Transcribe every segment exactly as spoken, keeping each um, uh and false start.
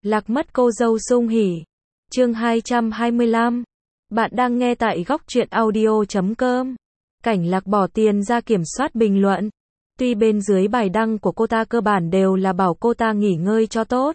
Lạc mất cô dâu Sung Hỉ. Chương hai trăm hai mươi lăm. Bạn đang nghe tại góc truyện audio chấm com. Cảnh Lạc bỏ tiền ra kiểm soát bình luận. Tuy bên dưới bài đăng của cô ta cơ bản đều là bảo cô ta nghỉ ngơi cho tốt,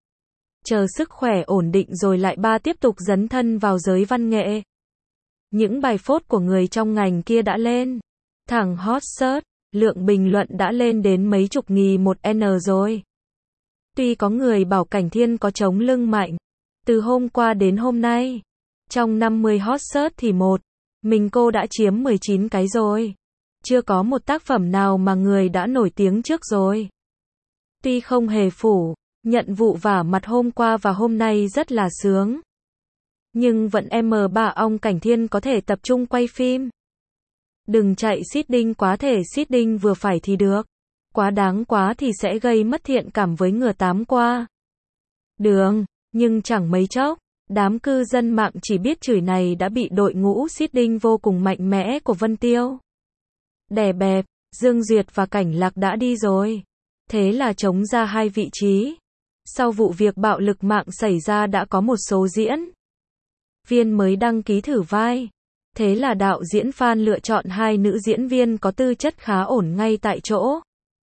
chờ sức khỏe ổn định rồi lại ba tiếp tục dấn thân vào giới văn nghệ. Những bài phốt của người trong ngành kia đã lên thẳng hot search, lượng bình luận đã lên đến mấy chục nghìn một N rồi. Tuy có người bảo Cảnh Thiên có chống lưng mạnh, từ hôm qua đến hôm nay, trong năm mươi hot search thì một mình cô đã chiếm mười chín cái rồi. Chưa có một tác phẩm nào mà người đã nổi tiếng trước rồi. Tuy không hề phủ nhận vụ vả mặt hôm qua và hôm nay rất là sướng, nhưng vẫn em bà ông Cảnh Thiên có thể tập trung quay phim. Đừng chạy seeding quá, thể seeding vừa phải thì được. Quá đáng quá thì sẽ gây mất thiện cảm với ngừa tám qua đường. Nhưng chẳng mấy chốc, đám cư dân mạng chỉ biết chửi này đã bị đội ngũ seeding vô cùng mạnh mẽ của Vân Tiêu đè bẹp. Dương Duyệt và Cảnh Lạc đã đi rồi, thế là trống ra hai vị trí. Sau vụ việc bạo lực mạng xảy ra đã có một số diễn viên mới đăng ký thử vai. Thế là đạo diễn Phan lựa chọn hai nữ diễn viên có tư chất khá ổn ngay tại chỗ.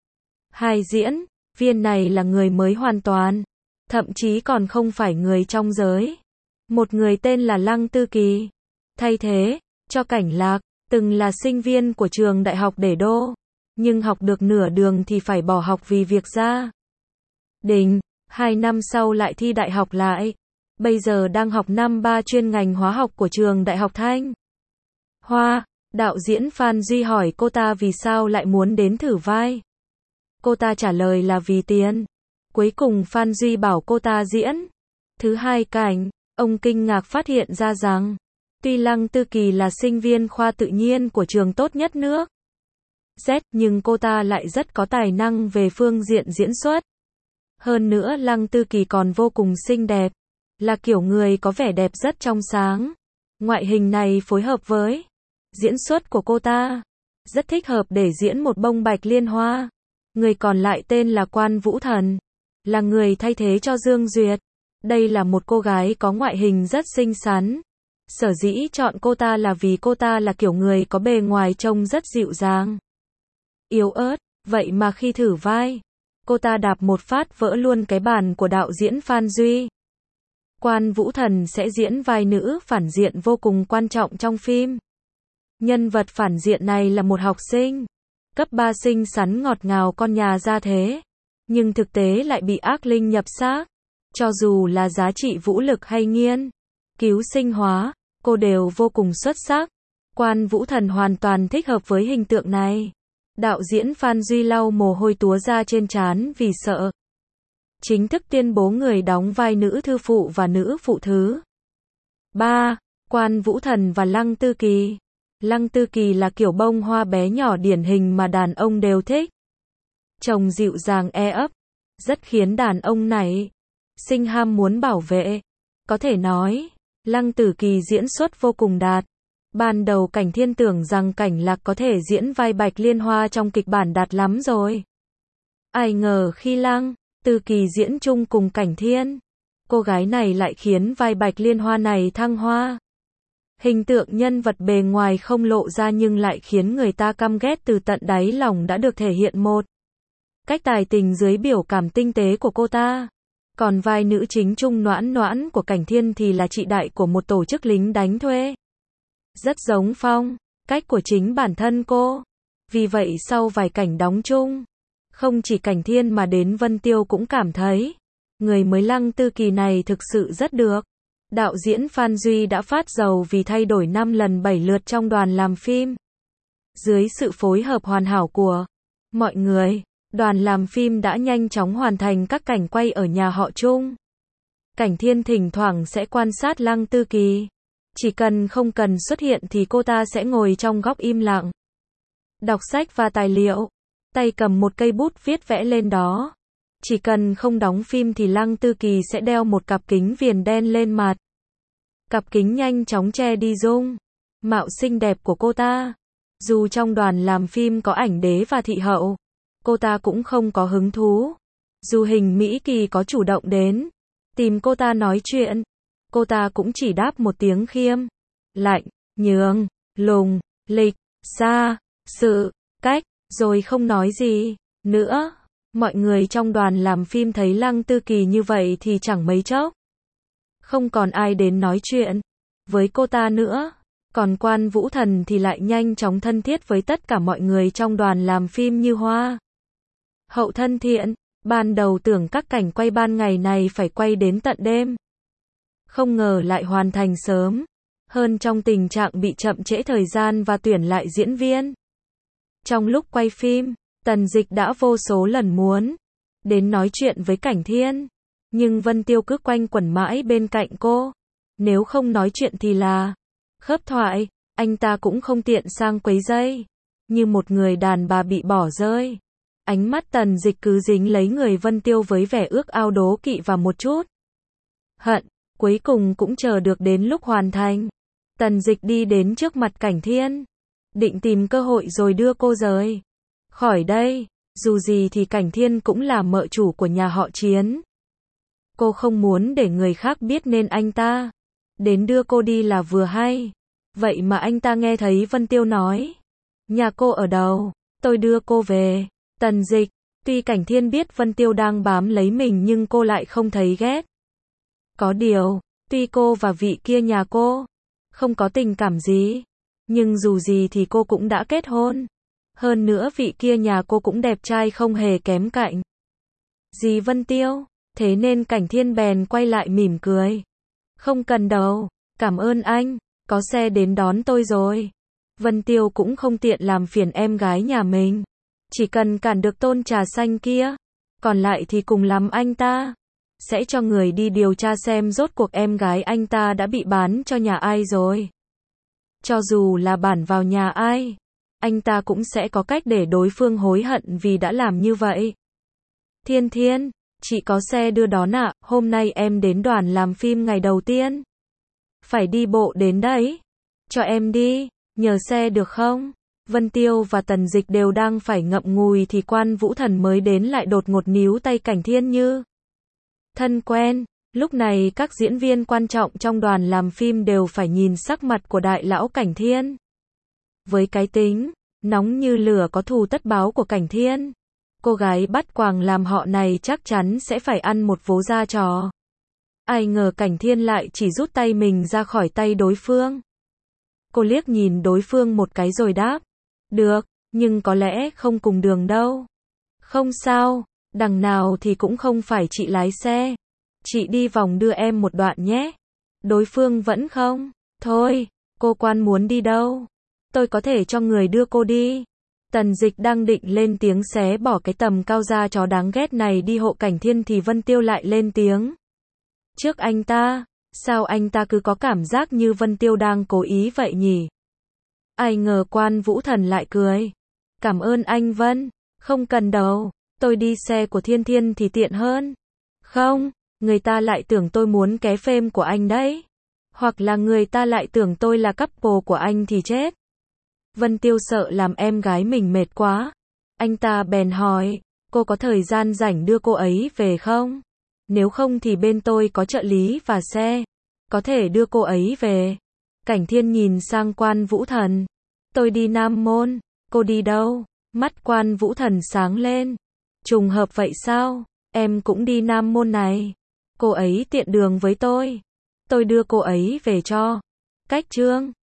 Hai diễn viên này là người mới hoàn toàn, thậm chí còn không phải người trong giới. Một người tên là Lăng Tư Kỳ, thay thế cho Cảnh Lạc, từng là sinh viên của trường đại học Để Đô, nhưng học được nửa đường thì phải bỏ học vì việc gia đình. Hai năm sau lại thi đại học lại, bây giờ đang học năm ba chuyên ngành hóa học của trường đại học Thanh Hoa. Đạo diễn Phan Duy hỏi cô ta vì sao lại muốn đến thử vai. Cô ta trả lời là vì tiền. Cuối cùng Phan Duy bảo cô ta diễn thứ hai cảnh. Ông kinh ngạc phát hiện ra rằng, tuy Lăng Tư Kỳ là sinh viên khoa tự nhiên của trường tốt nhất nước Z, nhưng cô ta lại rất có tài năng về phương diện diễn xuất. Hơn nữa Lăng Tư Kỳ còn vô cùng xinh đẹp, là kiểu người có vẻ đẹp rất trong sáng. Ngoại hình này phối hợp với diễn xuất của cô ta, rất thích hợp để diễn một bông bạch liên hoa. Người còn lại tên là Quan Vũ Thần, là người thay thế cho Dương Duyệt. Đây là một cô gái có ngoại hình rất xinh xắn. Sở dĩ chọn cô ta là vì cô ta là kiểu người có bề ngoài trông rất dịu dàng, yếu ớt. Vậy mà khi thử vai, cô ta đạp một phát vỡ luôn cái bàn của đạo diễn Phan Duy. Quan Vũ Thần sẽ diễn vai nữ phản diện vô cùng quan trọng trong phim. Nhân vật phản diện này là một học sinh cấp ba xinh xắn ngọt ngào con nhà gia thế, nhưng thực tế lại bị ác linh nhập xác. Cho dù là giá trị vũ lực hay nghiên cứu sinh hóa, cô đều vô cùng xuất sắc. Quan Vũ Thần hoàn toàn thích hợp với hình tượng này. Đạo diễn Phan Duy lau mồ hôi túa ra trên trán vì sợ chính thức tuyên bố người đóng vai nữ thư phụ và nữ phụ thứ ba, Quan Vũ Thần và Lăng Tư Kỳ. Lăng Tư Kỳ là kiểu bông hoa bé nhỏ điển hình mà đàn ông đều thích. Trông dịu dàng e ấp, rất khiến đàn ông này sinh ham muốn bảo vệ. Có thể nói, Lăng Tử Kỳ diễn xuất vô cùng đạt. Ban đầu Cảnh Thiên tưởng rằng Cảnh Lạc có thể diễn vai Bạch Liên Hoa trong kịch bản đạt lắm rồi. Ai ngờ khi Lăng Tư Kỳ diễn chung cùng Cảnh Thiên, cô gái này lại khiến vai Bạch Liên Hoa này thăng hoa. Hình tượng nhân vật bề ngoài không lộ ra nhưng lại khiến người ta căm ghét từ tận đáy lòng đã được thể hiện một cách tài tình dưới biểu cảm tinh tế của cô ta. Còn vai nữ chính Trung Noãn Noãn của Cảnh Thiên thì là chị đại của một tổ chức lính đánh thuê. Rất giống phong cách của chính bản thân cô. Vì vậy sau vài cảnh đóng chung, không chỉ Cảnh Thiên mà đến Vân Tiêu cũng cảm thấy người mới Lăng Tư Kỳ này thực sự rất được. Đạo diễn Phan Duy đã phát dầu vì thay đổi năm lần bảy lượt trong đoàn làm phim. Dưới sự phối hợp hoàn hảo của mọi người, đoàn làm phim đã nhanh chóng hoàn thành các cảnh quay ở nhà họ Trung. Cảnh Thiên thỉnh thoảng sẽ quan sát Lăng Tư Kỳ. Chỉ cần không cần xuất hiện thì cô ta sẽ ngồi trong góc im lặng, đọc sách và tài liệu, tay cầm một cây bút viết vẽ lên đó. Chỉ cần không đóng phim thì Lăng Tư Kỳ sẽ đeo một cặp kính viền đen lên mặt. Cặp kính nhanh chóng che đi dung mạo xinh đẹp của cô ta. Dù trong đoàn làm phim có ảnh đế và thị hậu, cô ta cũng không có hứng thú. Dù hình Mỹ Kỳ có chủ động đến tìm cô ta nói chuyện. Cô ta cũng chỉ đáp một tiếng khiêm, lạnh, nhường, lùng, lịch, xa, sự, cách, rồi không nói gì nữa. Mọi người trong đoàn làm phim thấy Lăng Tư Kỳ như vậy thì chẳng mấy chốc không còn ai đến nói chuyện với cô ta nữa. Còn Quan Vũ Thần thì lại nhanh chóng thân thiết với tất cả mọi người trong đoàn làm phim như hoa hậu thân thiện. Ban đầu tưởng các cảnh quay ban ngày này phải quay đến tận đêm, không ngờ lại hoàn thành sớm hơn trong tình trạng bị chậm trễ thời gian và tuyển lại diễn viên. Trong lúc quay phim, Tần Dịch đã vô số lần muốn đến nói chuyện với Cảnh Thiên, nhưng Vân Tiêu cứ quanh quẩn mãi bên cạnh cô. Nếu không nói chuyện thì là khớp thoại, anh ta cũng không tiện sang quấy rầy, như một người đàn bà bị bỏ rơi. Ánh mắt Tần Dịch cứ dính lấy người Vân Tiêu với vẻ ước ao đố kỵ và một chút hận. Cuối cùng cũng chờ được đến lúc hoàn thành. Tần Dịch đi đến trước mặt Cảnh Thiên, định tìm cơ hội rồi đưa cô rời khỏi đây. Dù gì thì Cảnh Thiên cũng là mợ chủ của nhà họ Chiến. Cô không muốn để người khác biết nên anh ta đến đưa cô đi là vừa hay. Vậy mà anh ta nghe thấy Vân Tiêu nói, nhà cô ở đâu, tôi đưa cô về. Tần Dịch, tuy Cảnh Thiên biết Vân Tiêu đang bám lấy mình nhưng cô lại không thấy ghét. Có điều, tuy cô và vị kia nhà cô không có tình cảm gì, nhưng dù gì thì cô cũng đã kết hôn. Hơn nữa vị kia nhà cô cũng đẹp trai không hề kém cạnh gì Vân Tiêu. Thế nên Cảnh Thiên bèn quay lại mỉm cười. Không cần đâu, cảm ơn anh, có xe đến đón tôi rồi. Vân Tiêu cũng không tiện làm phiền em gái nhà mình. Chỉ cần cản được tôn trà xanh kia, còn lại thì cùng lắm anh ta sẽ cho người đi điều tra xem rốt cuộc em gái anh ta đã bị bán cho nhà ai rồi. Cho dù là bản vào nhà ai, anh ta cũng sẽ có cách để đối phương hối hận vì đã làm như vậy. Thiên Thiên, chị có xe đưa đón ạ, à? Hôm nay em đến đoàn làm phim ngày đầu tiên. Phải đi bộ đến đấy. Cho em đi, nhờ xe được không? Vân Tiêu và Tần Dịch đều đang phải ngậm ngùi thì Quan Vũ Thần mới đến lại đột ngột níu tay Cảnh Thiên như thân quen. Lúc này các diễn viên quan trọng trong đoàn làm phim đều phải nhìn sắc mặt của đại lão Cảnh Thiên. Với cái tính nóng như lửa có thù tất báo của Cảnh Thiên, cô gái bắt quàng làm họ này chắc chắn sẽ phải ăn một vố da trò. Ai ngờ Cảnh Thiên lại chỉ rút tay mình ra khỏi tay đối phương. Cô liếc nhìn đối phương một cái rồi đáp, được, nhưng có lẽ không cùng đường đâu. Không sao, đằng nào thì cũng không phải chị lái xe. Chị đi vòng đưa em một đoạn nhé. Đối phương vẫn không. Thôi, cô Quan muốn đi đâu? Tôi có thể cho người đưa cô đi. Tần Dịch đang định lên tiếng xé bỏ cái tầm cao da chó đáng ghét này đi hộ Cảnh Thiên thì Vân Tiêu lại lên tiếng trước anh ta. Sao anh ta cứ có cảm giác như Vân Tiêu đang cố ý vậy nhỉ? Ai ngờ Quan Vũ Thần lại cười. Cảm ơn anh Vân. Không cần đâu, tôi đi xe của Thiên Thiên thì tiện hơn. Không, người ta lại tưởng tôi muốn ké phêm của anh đấy. Hoặc là người ta lại tưởng tôi là couple của anh thì chết. Vân Tiêu sợ làm em gái mình mệt quá. Anh ta bèn hỏi, cô có thời gian rảnh đưa cô ấy về không? Nếu không thì bên tôi có trợ lý và xe, có thể đưa cô ấy về. Cảnh Thiên nhìn sang Quan Vũ Thần. Tôi đi Nam Môn. Cô đi đâu? Mắt Quan Vũ Thần sáng lên. Trùng hợp vậy sao? Em cũng đi Nam Môn này. Cô ấy tiện đường với tôi. Tôi đưa cô ấy về cho. Cách Trương.